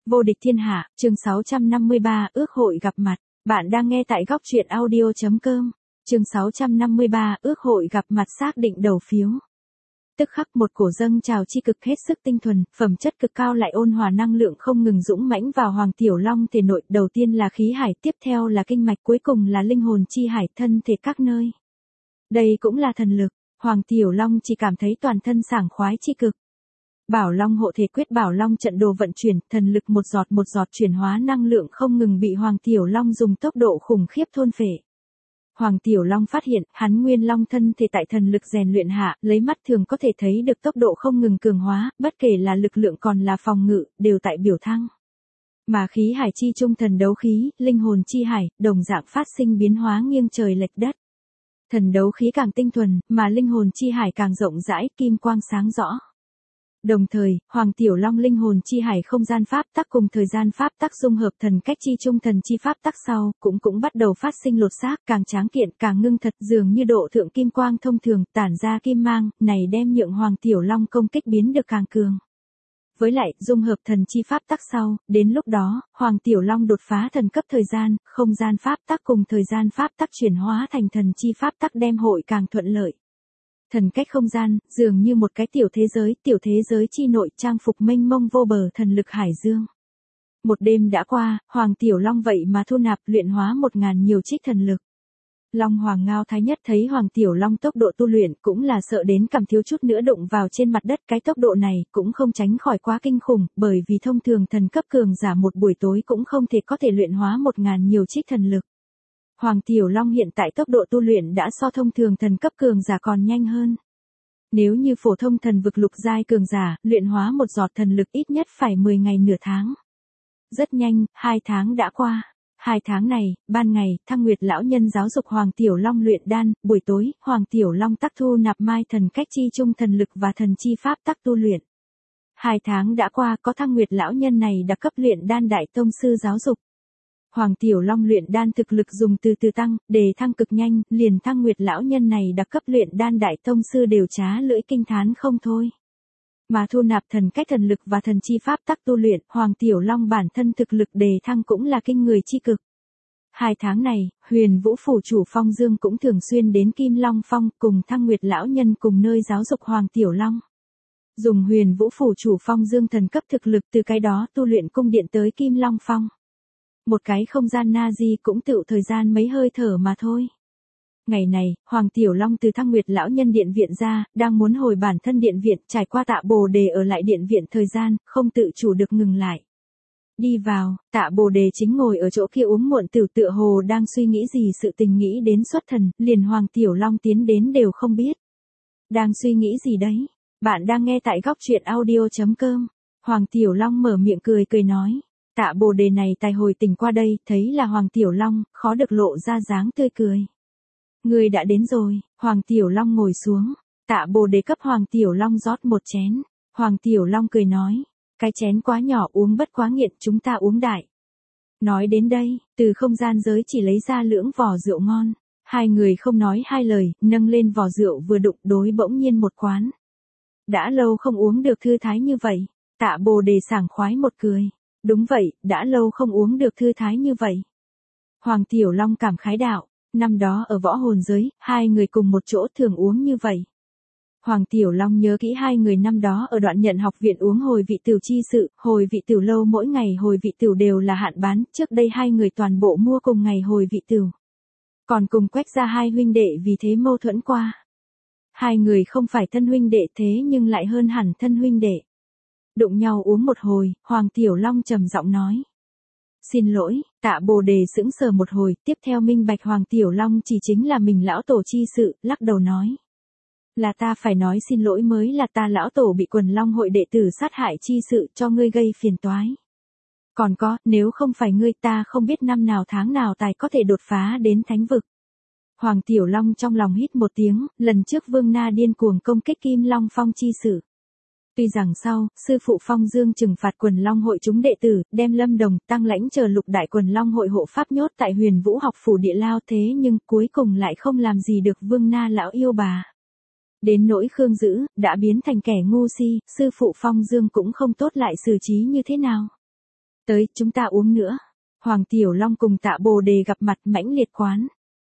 Vô địch thiên hạ, chương 653, ước hội gặp mặt. Bạn đang nghe tại góc truyện audio.com. Chương 653, ước hội gặp mặt xác định đầu phiếu. Tức khắc một cổ dâng trào chi cực hết sức tinh thuần, phẩm chất cực cao lại ôn hòa năng lượng không ngừng dũng mãnh vào Hoàng Tiểu Long thể nội, đầu tiên là khí hải, tiếp theo là kinh mạch, cuối cùng là linh hồn chi hải, thân thể các nơi. Đây cũng là thần lực, Hoàng Tiểu Long chỉ cảm thấy toàn thân sảng khoái chi cực. Bảo Long hộ thể quyết, Bảo Long trận đồ vận chuyển, thần lực một giọt chuyển hóa năng lượng không ngừng bị Hoàng Tiểu Long dùng tốc độ khủng khiếp thôn phệ. Hoàng Tiểu Long phát hiện, hắn Nguyên Long thân thể tại thần lực rèn luyện hạ, lấy mắt thường có thể thấy được tốc độ không ngừng cường hóa, bất kể là lực lượng còn là phòng ngự, đều tại biểu thăng. Mà khí hải chi trung thần đấu khí, linh hồn chi hải, đồng dạng phát sinh biến hóa nghiêng trời lệch đất. Thần đấu khí càng tinh thuần, mà linh hồn chi hải càng rộng rãi, kim quang sáng rõ. Đồng thời, Hoàng Tiểu Long linh hồn chi hải không gian pháp tắc cùng thời gian pháp tắc dung hợp thần cách chi trung thần chi pháp tắc sau, cũng bắt đầu phát sinh lột xác, càng tráng kiện, càng ngưng thật, dường như độ thượng kim quang thông thường, tản ra kim mang, này đem nhượng Hoàng Tiểu Long công kích biến được càng cường. Với lại, dung hợp thần chi pháp tắc sau, đến lúc đó, Hoàng Tiểu Long đột phá thần cấp thời gian, không gian pháp tắc cùng thời gian pháp tắc chuyển hóa thành thần chi pháp tắc đem hội càng thuận lợi. Thần cách không gian, dường như một cái tiểu thế giới chi nội trang phục mênh mông vô bờ thần lực hải dương. Một đêm đã qua, Hoàng Tiểu Long vậy mà thu nạp luyện hóa 1000 nhiều trích thần lực. Long Hoàng Ngao Thái Nhất thấy Hoàng Tiểu Long tốc độ tu luyện cũng là sợ đến cầm thiếu chút nữa đụng vào trên mặt đất, cái tốc độ này cũng không tránh khỏi quá kinh khủng, bởi vì thông thường thần cấp cường giả một buổi tối cũng không thể có thể luyện hóa 1000 nhiều trích thần lực. Hoàng Tiểu Long hiện tại tốc độ tu luyện đã so thông thường thần cấp cường giả còn nhanh hơn. Nếu như phổ thông thần vực lục giai cường giả, luyện hóa một giọt thần lực ít nhất phải 10 ngày nửa tháng. Rất nhanh, 2 tháng đã qua. 2 tháng này, ban ngày, Thăng Nguyệt lão nhân giáo dục Hoàng Tiểu Long luyện đan, buổi tối, Hoàng Tiểu Long tắc thu nạp mai thần cách chi trung thần lực và thần chi pháp tắc tu luyện. 2 tháng đã qua, có Thăng Nguyệt lão nhân này đặc cấp luyện đan đại tông sư giáo dục. Hoàng Tiểu Long luyện đan thực lực dùng từ từ tăng, đề thăng cực nhanh, liền Thăng Nguyệt lão nhân này đặc cấp luyện đan đại tông sư đều trá lưỡi kinh thán không thôi. Mà thu nạp thần cách thần lực và thần chi pháp tắc tu luyện, Hoàng Tiểu Long bản thân thực lực đề thăng cũng là kinh người chi cực. 2 tháng này, Huyền Vũ phủ chủ Phong Dương cũng thường xuyên đến Kim Long Phong cùng Thăng Nguyệt lão nhân cùng nơi giáo dục Hoàng Tiểu Long. Dùng Huyền Vũ phủ chủ Phong Dương thần cấp thực lực từ cái đó tu luyện cung điện tới Kim Long Phong. Một cái không gian na di cũng tựu thời gian mấy hơi thở mà thôi. Ngày này, Hoàng Tiểu Long từ Thăng Nguyệt lão nhân điện viện ra, đang muốn hồi bản thân điện viện, trải qua Tạ Bồ Đề ở lại điện viện thời gian, không tự chủ được ngừng lại. Đi vào, Tạ Bồ Đề chính ngồi ở chỗ kia uống muộn tửu, tựa hồ đang suy nghĩ gì sự tình nghĩ đến xuất thần, liền Hoàng Tiểu Long tiến đến đều không biết. Đang suy nghĩ gì đấy? Bạn đang nghe tại góc truyện audio.com. Hoàng Tiểu Long mở miệng cười nói. Tạ Bồ Đề này tài hồi tỉnh qua đây, thấy là Hoàng Tiểu Long, khó được lộ ra dáng tươi cười. Người đã đến rồi, Hoàng Tiểu Long ngồi xuống, Tạ Bồ Đề cấp Hoàng Tiểu Long rót một chén, Hoàng Tiểu Long cười nói, cái chén quá nhỏ uống bất quá nghiện, chúng ta uống đại. Nói đến đây, từ không gian giới chỉ lấy ra lưỡng vò rượu ngon, hai người không nói hai lời, nâng lên vò rượu vừa đụng đối bỗng nhiên một quán. Đã lâu không uống được thư thái như vậy, Tạ Bồ Đề sảng khoái một cười. Đúng vậy, đã lâu không uống được thư thái như vậy. Hoàng Tiểu Long cảm khái đạo, năm đó ở võ hồn giới, hai người cùng một chỗ thường uống như vậy. Hoàng Tiểu Long nhớ kỹ hai người năm đó ở Đoạn Nhận học viện uống hồi vị tửu chi sự, hồi vị tửu lâu mỗi ngày hồi vị tửu đều là hạn bán, trước đây hai người toàn bộ mua cùng ngày hồi vị tửu. Còn cùng Quách gia hai huynh đệ vì thế mâu thuẫn qua. Hai người không phải thân huynh đệ thế nhưng lại hơn hẳn thân huynh đệ. Đụng nhau uống một hồi, Hoàng Tiểu Long trầm giọng nói. Xin lỗi, Tạ Bồ Đề sững sờ một hồi, tiếp theo minh bạch Hoàng Tiểu Long chỉ chính là mình lão tổ chi sự, lắc đầu nói. Là ta phải nói xin lỗi mới là ta lão tổ bị Quần Long hội đệ tử sát hại chi sự cho ngươi gây phiền toái. Còn có, nếu không phải ngươi ta không biết năm nào tháng nào tài có thể đột phá đến thánh vực. Hoàng Tiểu Long trong lòng hít một tiếng, lần trước Vương Na điên cuồng công kích Kim Long Phong chi sự. Tuy rằng sau, sư phụ Phong Dương trừng phạt Quần Long hội chúng đệ tử, đem Lâm Đồng, Tăng Lãnh chờ lục đại Quần Long hội hộ pháp nhốt tại Huyền Vũ học phủ địa lao, thế nhưng cuối cùng lại không làm gì được Vương Na lão yêu bà. Đến nỗi Khương Dữ, đã biến thành kẻ ngu si, sư phụ Phong Dương cũng không tốt lại xử trí như thế nào. Tới, chúng ta uống nữa. Hoàng Tiểu Long cùng Tạ Bồ Đề gặp mặt mãnh liệt quán.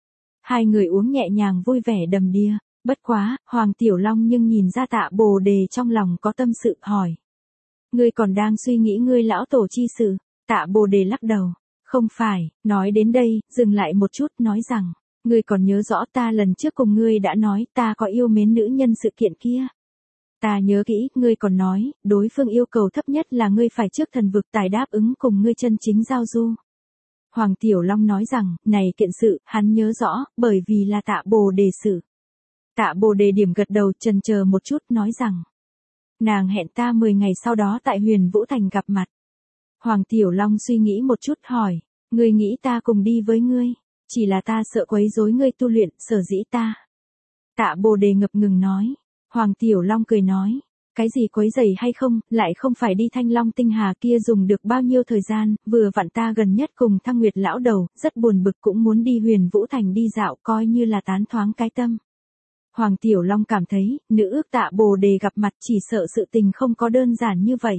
Hai người uống nhẹ nhàng vui vẻ đầm đìa, bất quá, Hoàng Tiểu Long nhưng nhìn ra Tạ Bồ Đề trong lòng có tâm sự hỏi. Ngươi còn đang suy nghĩ ngươi lão tổ chi sự, Tạ Bồ Đề lắc đầu. Không phải, nói đến đây, dừng lại một chút nói rằng, ngươi còn nhớ rõ ta lần trước cùng ngươi đã nói ta có yêu mến nữ nhân sự kiện kia. Ta nhớ kỹ, ngươi còn nói, đối phương yêu cầu thấp nhất là ngươi phải trước thần vực tài đáp ứng cùng ngươi chân chính giao du. Hoàng Tiểu Long nói rằng, này kiện sự, hắn nhớ rõ, bởi vì là Tạ Bồ Đề sự. Tạ Bồ Đề điểm gật đầu chần chờ một chút nói rằng, nàng hẹn ta 10 ngày sau đó tại Huyền Vũ Thành gặp mặt. Hoàng Tiểu Long suy nghĩ một chút hỏi, ngươi nghĩ ta cùng đi với ngươi, chỉ là ta sợ quấy rối ngươi tu luyện, sở dĩ ta. Tạ Bồ Đề ngập ngừng nói, Hoàng Tiểu Long cười nói, cái gì quấy rầy hay không, lại không phải đi Thanh Long Tinh Hà kia dùng được bao nhiêu thời gian, vừa vặn ta gần nhất cùng Thăng Nguyệt lão đầu, rất buồn bực cũng muốn đi Huyền Vũ Thành đi dạo coi như là tán thoáng cái tâm. Hoàng Tiểu Long cảm thấy, nữ ước Tạ Bồ Đề gặp mặt chỉ sợ sự tình không có đơn giản như vậy.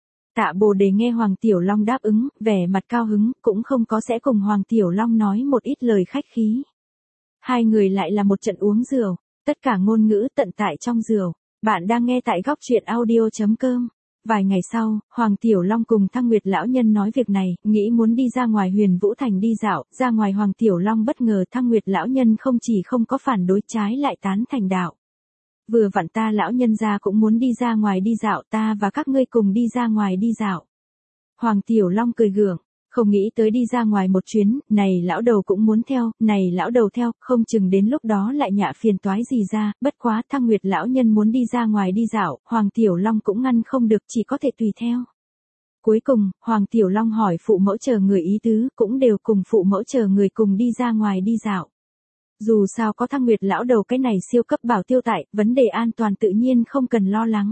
Tạ Bồ Đề nghe Hoàng Tiểu Long đáp ứng, vẻ mặt cao hứng, cũng không có sẽ cùng Hoàng Tiểu Long nói một ít lời khách khí. Hai người lại là một trận uống rượu, tất cả ngôn ngữ tận tại trong rượu. Bạn đang nghe tại góc truyện audio.com. Vài ngày sau, Hoàng Tiểu Long cùng Thăng Nguyệt lão nhân nói việc này, nghĩ muốn đi ra ngoài Huyền Vũ Thành đi dạo, ra ngoài Hoàng Tiểu Long bất ngờ Thăng Nguyệt lão nhân không chỉ không có phản đối trái lại tán thành đạo. Vừa vặn ta lão nhân gia cũng muốn đi ra ngoài đi dạo, ta và các ngươi cùng đi ra ngoài đi dạo. Hoàng Tiểu Long cười gượng, không nghĩ tới đi ra ngoài một chuyến, này lão đầu cũng muốn theo, này lão đầu theo, không chừng đến lúc đó lại nhạ phiền toái gì ra, bất quá Thăng Nguyệt lão nhân muốn đi ra ngoài đi dạo, Hoàng Tiểu Long cũng ngăn không được, chỉ có thể tùy theo. Cuối cùng, Hoàng Tiểu Long hỏi phụ mẫu chờ người ý tứ, cũng đều cùng phụ mẫu chờ người cùng đi ra ngoài đi dạo. Dù sao có Thăng Nguyệt lão đầu cái này siêu cấp bảo tiêu tại, vấn đề an toàn tự nhiên không cần lo lắng.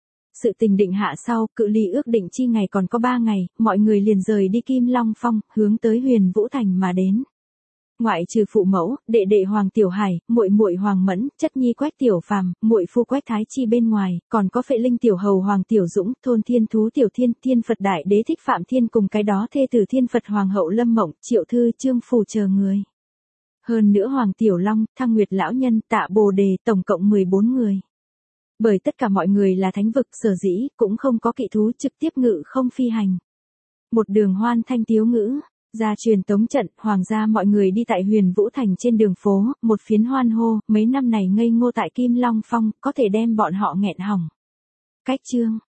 Sự tình định hạ sau, cự ly ước định chi ngày còn có 3 ngày, mọi người liền rời đi Kim Long Phong, hướng tới Huyền Vũ Thành mà đến. Ngoại trừ phụ mẫu, đệ đệ Hoàng Tiểu Hải, muội muội Hoàng Mẫn, chất nhi Quách Tiểu Phàm, muội phu Quách Thái Chi bên ngoài, còn có Phệ Linh Tiểu Hầu Hoàng Tiểu Dũng, thôn Thiên Thú Tiểu Thiên, Thiên Phật Đại Đế Thích Phạm Thiên cùng cái đó thê tử Thiên Phật Hoàng hậu Lâm Mộng, Triệu Thư Trương Phủ chờ người. Hơn nữa Hoàng Tiểu Long, Thăng Nguyệt lão nhân, Tạ Bồ Đề, tổng cộng 14 người. Bởi tất cả mọi người là thánh vực, sở dĩ cũng không có kỵ thú trực tiếp ngự không phi hành. Một đường hoan thanh tiếu ngữ, gia truyền tống trận, hoàng gia mọi người đi tại Huyền Vũ Thành trên đường phố, một phiến hoan hô, mấy năm này ngây ngô tại Kim Long Phong, có thể đem bọn họ nghẹn hỏng. Cách chương